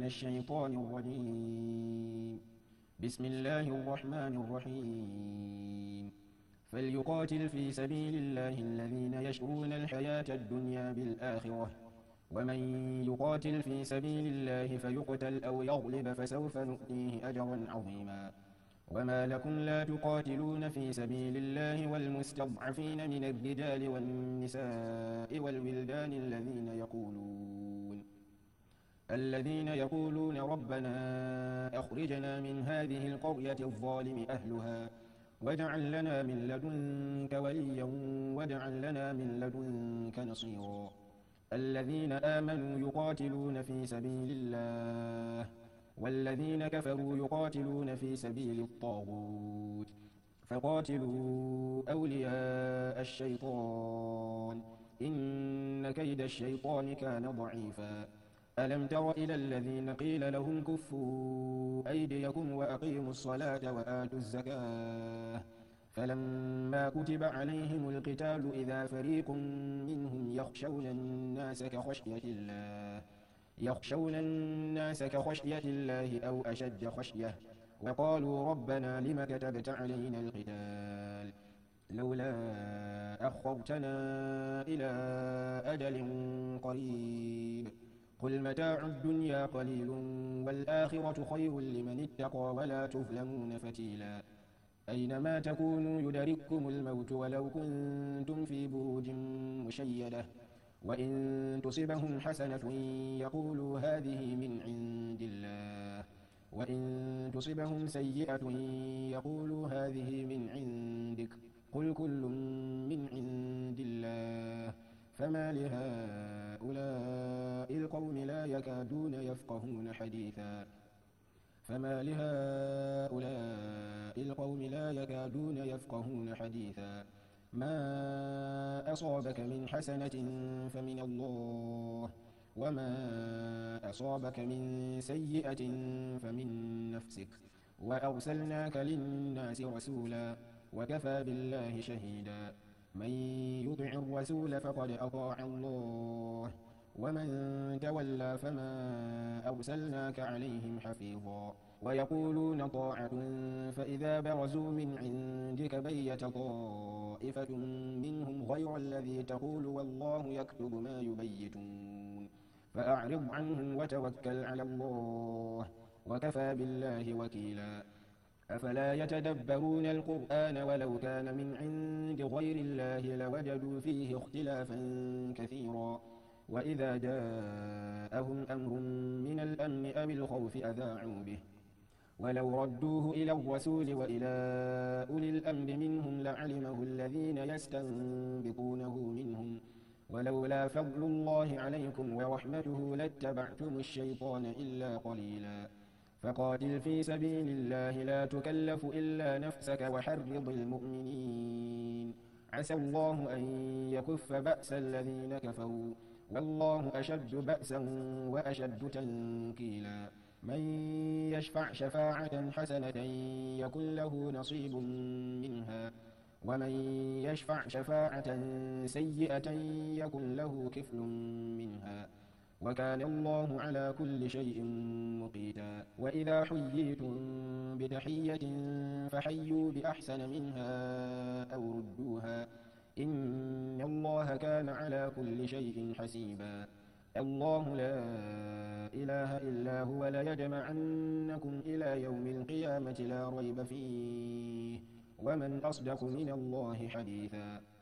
الشيطان الرجيم. بسم الله الرحمن الرحيم. فليقاتل في سبيل الله الذين يشرون الحياة الدنيا بالآخرة، ومن يقاتل في سبيل الله فيقتل أو يغلب فسوف نؤتيه أجرا عظيما. وما لكم لا تقاتلون في سبيل الله والمستضعفين من الرجال والنساء والولدان الذين يقولون ربنا أخرجنا من هذه القرية الظالم أهلها واجعل لنا من لدنك وليا واجعل لنا من لدنك نصيرا. الذين آمنوا يقاتلون في سبيل الله، والذين كفروا يقاتلون في سبيل الطاغوت، فقاتلوا أولياء الشيطان إن كيد الشيطان كان ضعيفا. ألم تر إلى الذين قيل لهم كفوا أيديكم وأقيموا الصلاة وآتوا الزكاة فلما كتب عليهم القتال إذا فريق منهم يخشون الناس كخشية الله أو أشد خشية، وقالوا ربنا لم كتبت علينا القتال لولا أخرتنا إلى أجل قريب قل متاع الدنيا قليل والآخرة خير لمن اتقى ولا تظلمون فتيلا. أينما تكونوا يدرككم الموت ولو كنتم في بروج مشيدة، وإن تصبهم حسنة يقولوا هذه من عند الله، وإن تصبهم سيئة يقولوا هذه من عندك، قل كل من عند الله فما لهؤلاء القوم لا يكادون يفقهون حديثا. ما أصابك من حسنة فمن الله، وما أصابك من سيئة فمن نفسك، وأرسلناك للناس رسولا وكفى بالله شهيدا. من يطع الرسول فقد أطاع الله، ومن تولى فما أرسلناك عليهم حفيظا. ويقولون طاعة فإذا برزوا من عندك بيت طائفة منهم غير الذي تقول والله يكتب ما يبيتون فأعرض عنهم وتوكل على الله وكفى بالله وكيلا. أفلا يتدبرون القرآن ولو كان من عند غير الله لوجدوا فيه اختلافا كثيرا. وإذا جاءهم أمر من الأمن أو الخوف أذاعوا به، ولو ردوه إلى الرسول وإلى أولي الأمر منهم لعلمه الذين يستنبطونه منهم، ولولا فضل الله عليكم ورحمته لاتبعتم الشيطان إلا قليلا. فقاتل في سبيل الله لا تكلف إلا نفسك وحرض المؤمنين، عسى الله أن يكف بأس الذين كفروا والله أشد بأسا وأشد تنكيلا. من يشفع شفاعة حسنة يكن له نصيب منها، ومن يشفع شفاعة سيئة يكن له كفل منها، وكان الله على كل شيء مقيتا. وإذا حييتم بتحية فحيوا بأحسن منها أو ردوها إن الله كان على كل شيء حسيبا. الله لا إله إلا هو ليجمعنكم إلى يوم القيامة لا ريب فيه ومن أصدق من الله حديثا.